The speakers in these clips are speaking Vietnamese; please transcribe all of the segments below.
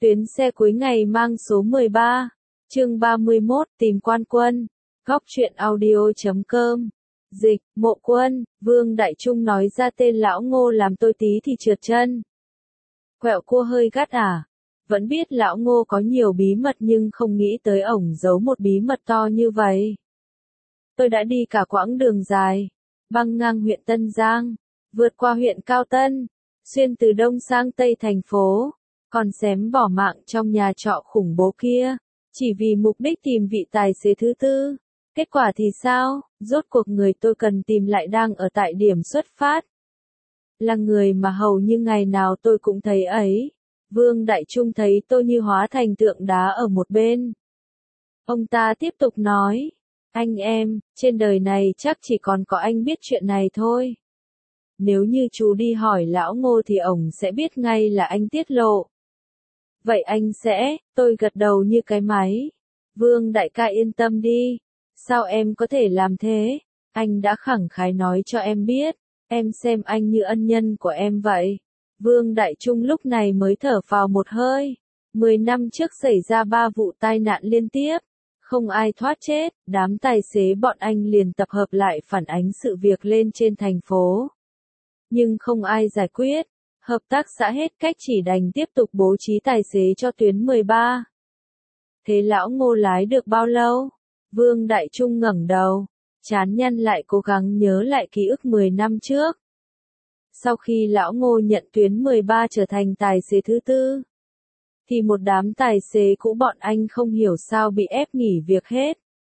Tuyến xe cuối ngày mang số 13, chương 31, tìm quan quân. Góc truyện audio.com. Dịch, Mộ Quân, Vương Đại Trung nói ra tên lão Ngô làm tôi tí thì trượt chân. Quẹo cua hơi gắt à? Vẫn biết lão Ngô có nhiều bí mật nhưng không nghĩ tới ổng giấu một bí mật to như vậy. Tôi đã đi cả quãng đường dài, băng ngang huyện Tân Giang, vượt qua huyện Cao Tân, xuyên từ đông sang tây thành phố, còn xém bỏ mạng trong nhà trọ khủng bố kia, chỉ vì mục đích tìm vị tài xế thứ tư. Kết quả thì sao? Rốt cuộc người tôi cần tìm lại đang ở tại điểm xuất phát. Là người mà hầu như ngày nào tôi cũng thấy ấy. Vương Đại Trung thấy tôi như hóa thành tượng đá ở một bên. Ông ta tiếp tục nói, anh em, trên đời này chắc chỉ còn có anh biết chuyện này thôi. Nếu như chú đi hỏi lão Ngô thì ổng sẽ biết ngay là anh tiết lộ. Vậy anh sẽ, tôi gật đầu như cái máy. Vương đại ca yên tâm đi. Sao em có thể làm thế? Anh đã khẳng khái nói cho em biết. Em xem anh như ân nhân của em vậy. Vương Đại Trung lúc này mới thở phào một hơi. 10 năm trước xảy ra 3 vụ tai nạn liên tiếp. Không ai thoát chết, đám tài xế bọn anh liền tập hợp lại phản ánh sự việc lên trên thành phố. Nhưng không ai giải quyết. Hợp tác xã hết cách chỉ đành tiếp tục bố trí tài xế cho tuyến 13. Thế lão Ngô lái được bao lâu? Vương Đại Trung ngẩng đầu, trán nhăn lại cố gắng nhớ lại ký ức 10 năm trước. Sau khi lão Ngô nhận tuyến 13 trở thành tài xế thứ tư, thì một đám tài xế cũ bọn anh không hiểu sao bị ép nghỉ việc hết.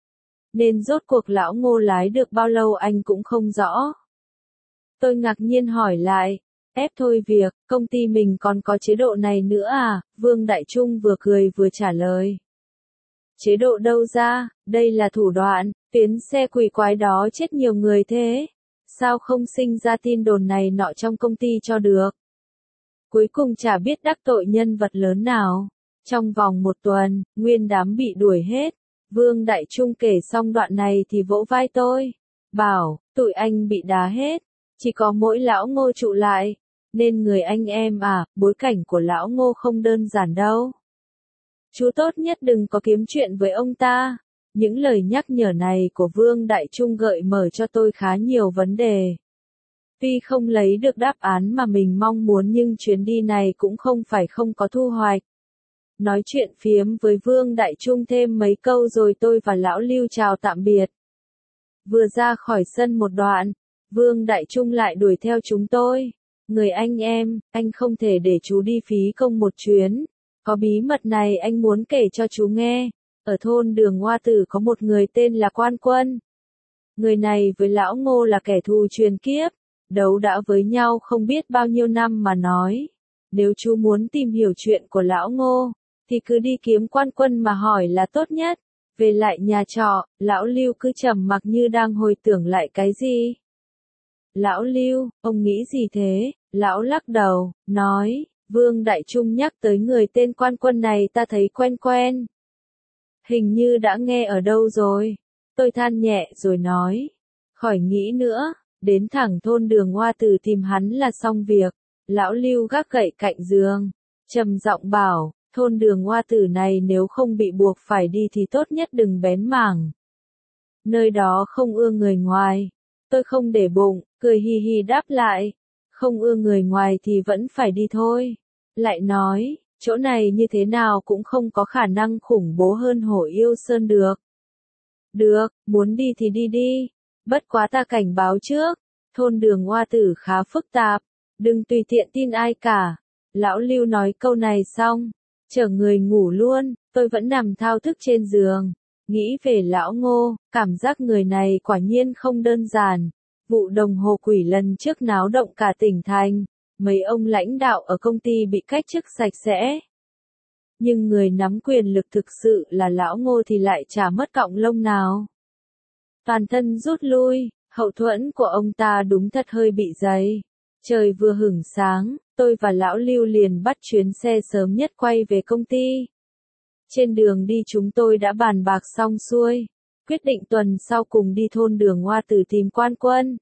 Nên rốt cuộc lão Ngô lái được bao lâu anh cũng không rõ. Tôi ngạc nhiên hỏi lại, ép thôi việc, công ty mình còn có chế độ này nữa à? Vương Đại Trung vừa cười vừa trả lời. Chế độ đâu ra, đây là thủ đoạn, tuyến xe quỷ quái đó chết nhiều người thế. Sao không sinh ra tin đồn này nọ trong công ty cho được? Cuối cùng chả biết đắc tội nhân vật lớn nào. Trong vòng 1 tuần, nguyên đám bị đuổi hết. Vương Đại Trung kể xong đoạn này thì vỗ vai tôi. Bảo, tụi anh bị đá hết. Chỉ có mỗi lão Ngô trụ lại. Nên người anh em à, bối cảnh của lão Ngô không đơn giản đâu. Chú tốt nhất đừng có kiếm chuyện với ông ta. Những lời nhắc nhở này của Vương Đại Trung gợi mở cho tôi khá nhiều vấn đề. Tuy không lấy được đáp án mà mình mong muốn nhưng chuyến đi này cũng không phải không có thu hoạch. Nói chuyện phiếm với Vương Đại Trung thêm mấy câu rồi tôi và lão Lưu chào tạm biệt. Vừa ra khỏi sân một đoạn, Vương Đại Trung lại đuổi theo chúng tôi. Người anh em, anh không thể để chú đi phí công một chuyến. Có bí mật này anh muốn kể cho chú nghe. Ở thôn Đường Hoa Tử có một người tên là Quan Quân. Người này với lão Ngô là kẻ thù truyền kiếp. Đấu đã với nhau không biết bao nhiêu năm mà nói. Nếu chú muốn tìm hiểu chuyện của lão Ngô, thì cứ đi kiếm Quan Quân mà hỏi là tốt nhất. Về lại nhà trọ, lão Lưu cứ trầm mặc như đang hồi tưởng lại cái gì. Lão Lưu, ông nghĩ gì thế? Lão lắc đầu, nói, Vương Đại Trung nhắc tới người tên Quan Quân này ta thấy quen quen. Hình như đã nghe ở đâu rồi. Tôi than nhẹ rồi nói, khỏi nghĩ nữa, đến thẳng thôn Đường Hoa Tử tìm hắn là xong việc. Lão Lưu gác gậy cạnh giường, trầm giọng bảo, thôn Đường Hoa Tử này nếu không bị buộc phải đi thì tốt nhất đừng bén mảng. Nơi đó không ưa người ngoài. Tôi không để bụng, cười hi hi đáp lại, không ưa người ngoài thì vẫn phải đi thôi. Lại nói, chỗ này như thế nào cũng không có khả năng khủng bố hơn Hổ Yêu Sơn được. Được, muốn đi thì đi đi. Bất quá ta cảnh báo trước, thôn Đường Hoa Tử khá phức tạp, đừng tùy tiện tin ai cả. Lão Lưu nói câu này xong, chở người ngủ luôn, tôi vẫn nằm thao thức trên giường. Nghĩ về lão Ngô, cảm giác người này quả nhiên không đơn giản. Vụ đồng hồ quỷ lần trước náo động cả tỉnh thành. Mấy ông lãnh đạo ở công ty bị cách chức sạch sẽ. Nhưng người nắm quyền lực thực sự là lão Ngô thì lại chả mất cọng lông nào. Toàn thân rút lui, hậu thuẫn của ông ta đúng thật hơi bị dày. Trời vừa hửng sáng, tôi và lão Lưu liền bắt chuyến xe sớm nhất quay về công ty. Trên đường đi chúng tôi đã bàn bạc xong xuôi, quyết định tuần sau cùng đi thôn Đường Hoa Tử tìm Quan Quân.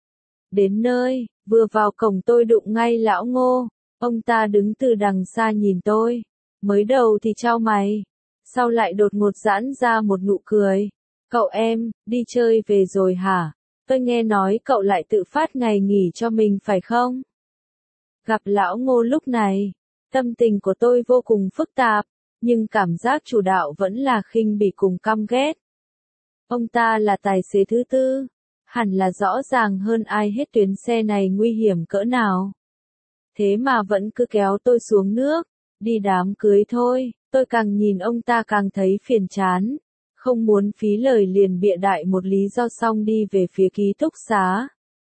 Đến nơi, vừa vào cổng tôi đụng ngay lão Ngô, ông ta đứng từ đằng xa nhìn tôi. Mới đầu thì chau mày, sau lại đột ngột giãn ra một nụ cười. Cậu em, đi chơi về rồi hả? Tôi nghe nói cậu lại tự phát ngày nghỉ cho mình phải không? Gặp lão Ngô lúc này, tâm tình của tôi vô cùng phức tạp, nhưng cảm giác chủ đạo vẫn là khinh bỉ cùng căm ghét. Ông ta là tài xế thứ tư, hẳn là rõ ràng hơn ai hết tuyến xe này nguy hiểm cỡ nào. Thế mà vẫn cứ kéo tôi xuống nước, đi đám cưới thôi, tôi càng nhìn ông ta càng thấy phiền chán. Không muốn phí lời liền bịa đại một lý do xong đi về phía ký túc xá.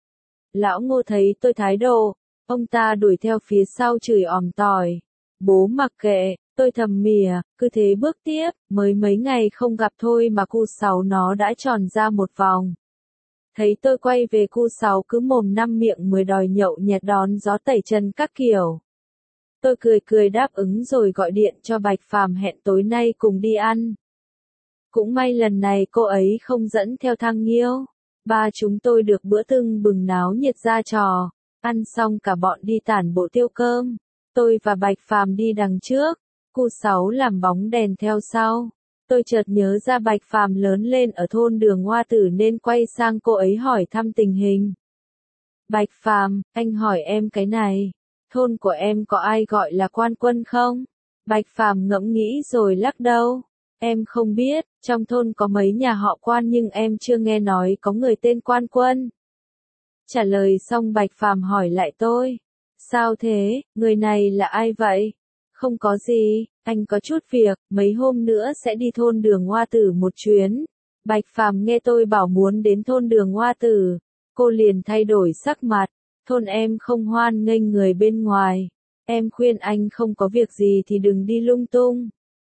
Lão Ngô thấy tôi thái độ, ông ta đuổi theo phía sau chửi òm tỏi. Bố mặc kệ, tôi thầm mỉa, cứ thế bước tiếp, mới mấy ngày không gặp thôi mà cu sáu nó đã tròn ra một vòng. Thấy tôi quay về cu sáu cứ mồm năm miệng mới đòi nhậu nhẹt đón gió tẩy chân các kiểu. Tôi cười cười đáp ứng rồi gọi điện cho Bạch Phàm hẹn tối nay cùng đi ăn. Cũng may lần này cô ấy không dẫn theo thằng Nghiêu. Ba chúng tôi được bữa tưng bừng náo nhiệt ra trò. Ăn xong cả bọn đi tản bộ tiêu cơm. Tôi và Bạch Phàm đi đằng trước. Cu sáu làm bóng đèn theo sau. Tôi chợt nhớ ra Bạch Phàm lớn lên ở thôn Đường Hoa Tử nên quay sang cô ấy hỏi thăm tình hình. Bạch Phàm, anh hỏi em cái này. Thôn của em có ai gọi là Quan Quân không? Bạch Phàm ngẫm nghĩ rồi lắc đầu. Em không biết, trong thôn có mấy nhà họ Quan nhưng em chưa nghe nói có người tên Quan Quân. Trả lời xong Bạch Phàm hỏi lại tôi. Sao thế, người này là ai vậy? Không có gì, anh có chút việc, mấy hôm nữa sẽ đi thôn Đường Hoa Tử một chuyến. Bạch Phàm nghe tôi bảo muốn đến thôn Đường Hoa Tử, cô liền thay đổi sắc mặt. Thôn em không hoan nghênh người bên ngoài. Em khuyên anh không có việc gì thì đừng đi lung tung.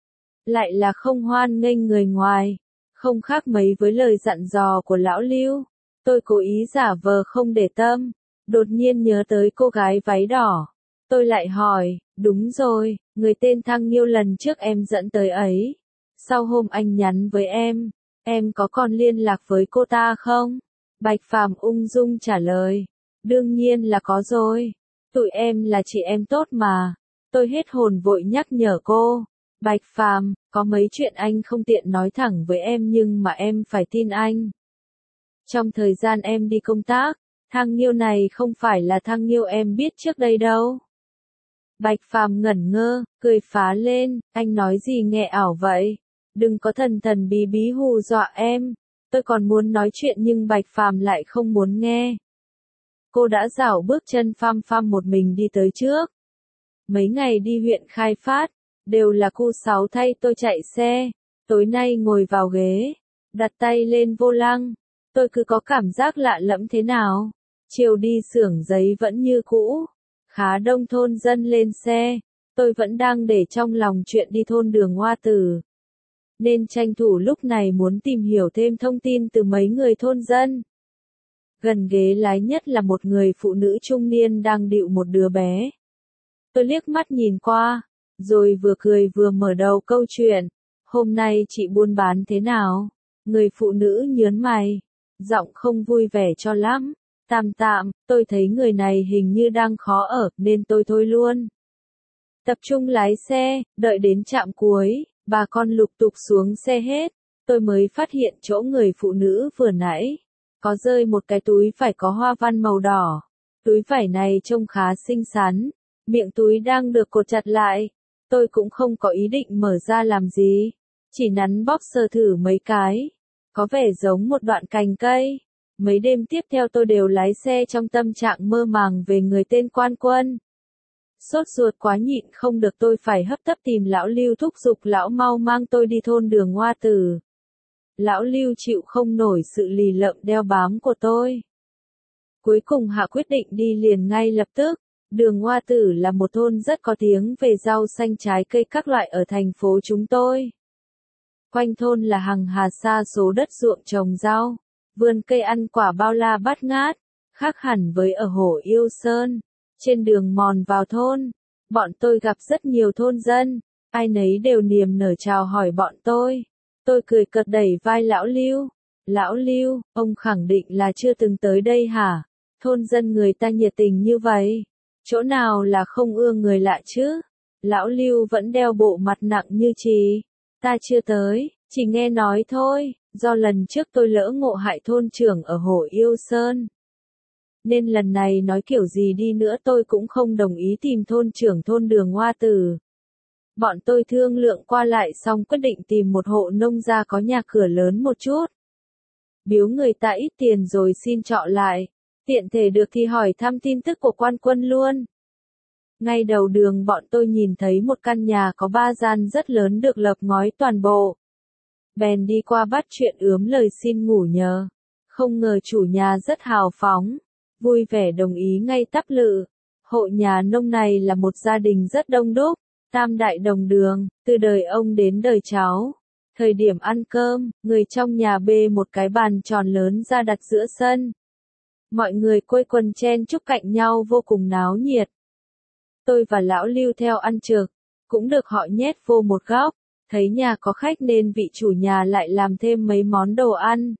Lại là không hoan nghênh người ngoài, không khác mấy với lời dặn dò của lão Lưu. Tôi cố ý giả vờ không để tâm, đột nhiên nhớ tới cô gái váy đỏ. Tôi lại hỏi, đúng rồi, người tên Thăng Nghiêu lần trước em dẫn tới ấy. Sau hôm anh nhắn với em có còn liên lạc với cô ta không? Bạch Phàm ung dung trả lời, đương nhiên là có rồi. Tụi em là chị em tốt mà. Tôi hết hồn vội nhắc nhở cô. Bạch Phàm, có mấy chuyện anh không tiện nói thẳng với em nhưng mà em phải tin anh. Trong thời gian em đi công tác, Thăng Nghiêu này không phải là Thăng Nghiêu em biết trước đây đâu. Bạch Phàm ngẩn ngơ, cười phá lên, anh nói gì nghe ảo vậy? Đừng có thần thần bí bí hù dọa em. Tôi còn muốn nói chuyện nhưng Bạch Phàm lại không muốn nghe. Cô đã rảo bước chân pham pham một mình đi tới trước. Mấy ngày đi huyện Khai Phát, đều là cu sáu thay tôi chạy xe. Tối nay ngồi vào ghế, đặt tay lên vô lăng. Tôi cứ có cảm giác lạ lẫm thế nào. Chiều đi xưởng giấy vẫn như cũ. Khá đông thôn dân lên xe. Tôi vẫn đang để trong lòng chuyện đi thôn Đường Hoa Tử. Nên tranh thủ lúc này muốn tìm hiểu thêm thông tin từ mấy người thôn dân. Gần ghế lái nhất là một người phụ nữ trung niên đang địu một đứa bé. Tôi liếc mắt nhìn qua, rồi vừa cười vừa mở đầu câu chuyện. Hôm nay chị buôn bán thế nào? Người phụ nữ nhớn mày, giọng không vui vẻ cho lắm. Tạm tạm, tôi thấy người này hình như đang khó ở nên tôi thôi luôn. Tập trung lái xe, đợi đến trạm cuối, bà con lục tục xuống xe hết. Tôi mới phát hiện chỗ người phụ nữ vừa nãy có rơi một cái túi vải có hoa văn màu đỏ. Túi vải này trông khá xinh xắn, miệng túi đang được cột chặt lại. Tôi cũng không có ý định mở ra làm gì, chỉ nắn bóp sờ thử mấy cái. Có vẻ giống một đoạn cành cây. Mấy đêm tiếp theo tôi đều lái xe trong tâm trạng mơ màng về người tên Quan Quân. Sốt ruột quá nhịn không được tôi phải hấp tấp tìm lão Lưu thúc giục lão mau mang tôi đi thôn Đường Hoa Tử. Lão Lưu chịu không nổi sự lì lợm đeo bám của tôi. Cuối cùng hạ quyết định đi liền ngay lập tức. Đường Hoa Tử là một thôn rất có tiếng về rau xanh trái cây các loại ở thành phố chúng tôi. Quanh thôn là hàng hà sa số đất ruộng trồng rau, vườn cây ăn quả bao la bát ngát, khác hẳn với ở Hồ Yêu Sơn. Trên đường mòn vào thôn, bọn tôi gặp rất nhiều thôn dân, ai nấy đều niềm nở chào hỏi bọn tôi. Tôi cười cợt đẩy vai lão Lưu. Lão Lưu, ông khẳng định là chưa từng tới đây hả? Thôn dân người ta nhiệt tình như vậy, chỗ nào là không ưa người lạ chứ? Lão Lưu vẫn đeo bộ mặt nặng như chì. Ta chưa tới, chỉ nghe nói thôi, do lần trước tôi lỡ ngộ hại thôn trưởng ở Hồ Yêu Sơn. Nên lần này nói kiểu gì đi nữa tôi cũng không đồng ý tìm thôn trưởng thôn Đường Hoa Tử. Bọn tôi thương lượng qua lại xong quyết định tìm một hộ nông gia có nhà cửa lớn một chút. Biếu người ta ít tiền rồi xin trọ lại. Tiện thể được thì hỏi thăm tin tức của quan quân luôn. Ngay đầu đường bọn tôi nhìn thấy một căn nhà có 3 gian rất lớn được lợp ngói toàn bộ. Bèn đi qua bắt chuyện ướm lời xin ngủ nhờ. Không ngờ chủ nhà rất hào phóng, vui vẻ đồng ý ngay tắp lự. Hộ nhà nông này là một gia đình rất đông đúc, tam đại đồng đường, từ đời ông đến đời cháu. Thời điểm ăn cơm, người trong nhà bê một cái bàn tròn lớn ra đặt giữa sân. Mọi người quây quần chen chúc cạnh nhau vô cùng náo nhiệt. Tôi và lão Lưu theo ăn trực, cũng được họ nhét vô một góc. Thấy nhà có khách nên vị chủ nhà lại làm thêm mấy món đồ ăn.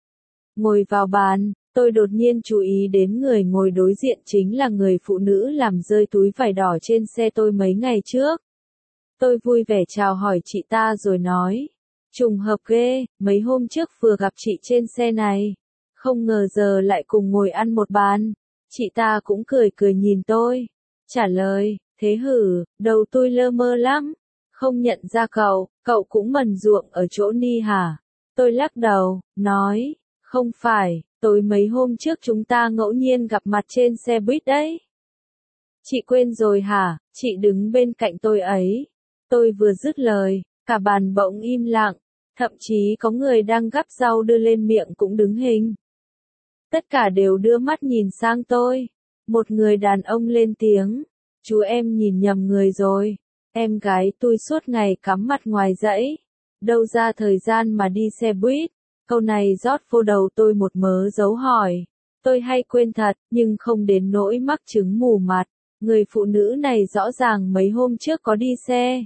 Ngồi vào bàn, tôi đột nhiên chú ý đến người ngồi đối diện chính là người phụ nữ làm rơi túi vải đỏ trên xe tôi mấy ngày trước. Tôi vui vẻ chào hỏi chị ta rồi nói, trùng hợp ghê, mấy hôm trước vừa gặp chị trên xe này. Không ngờ giờ lại cùng ngồi ăn một bàn. Chị ta cũng cười cười nhìn tôi. Trả lời, thế hử, đầu tôi lơ mơ lắm. Không nhận ra cậu cũng mần ruộng ở chỗ Ni hả? Tôi lắc đầu, nói, không phải, tối mấy hôm trước chúng ta ngẫu nhiên gặp mặt trên xe buýt đấy. Chị quên rồi hả? Chị đứng bên cạnh tôi ấy. Tôi vừa dứt lời, cả bàn bỗng im lặng, thậm chí có người đang gắp rau đưa lên miệng cũng đứng hình. Tất cả đều đưa mắt nhìn sang tôi. Một người đàn ông lên tiếng, chú em nhìn nhầm người rồi. Em gái tôi suốt ngày cắm mặt ngoài dãy, đâu ra thời gian mà đi xe buýt. Câu này rót vô đầu tôi một mớ dấu hỏi. Tôi hay quên thật, nhưng không đến nỗi mắc chứng mù mặt. Người phụ nữ này rõ ràng mấy hôm trước có đi xe.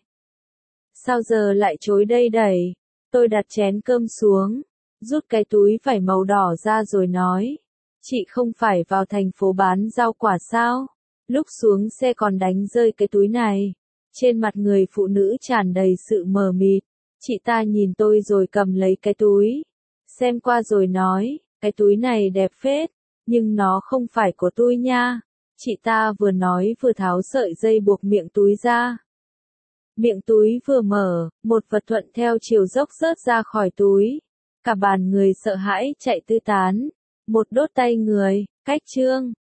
Sao giờ lại chối đây đẩy? Tôi đặt chén cơm xuống, rút cái túi vải màu đỏ ra rồi nói. Chị không phải vào thành phố bán rau quả sao? Lúc xuống xe còn đánh rơi cái túi này. Trên mặt người phụ nữ tràn đầy sự mờ mịt. Chị ta nhìn tôi rồi cầm lấy cái túi. Xem qua rồi nói, cái túi này đẹp phết, nhưng nó không phải của tôi nha. Chị ta vừa nói vừa tháo sợi dây buộc miệng túi ra. Miệng túi vừa mở, một vật thuận theo chiều dốc rớt ra khỏi túi. Cả bàn người sợ hãi chạy tứ tán. Một đốt tay người, cách chương.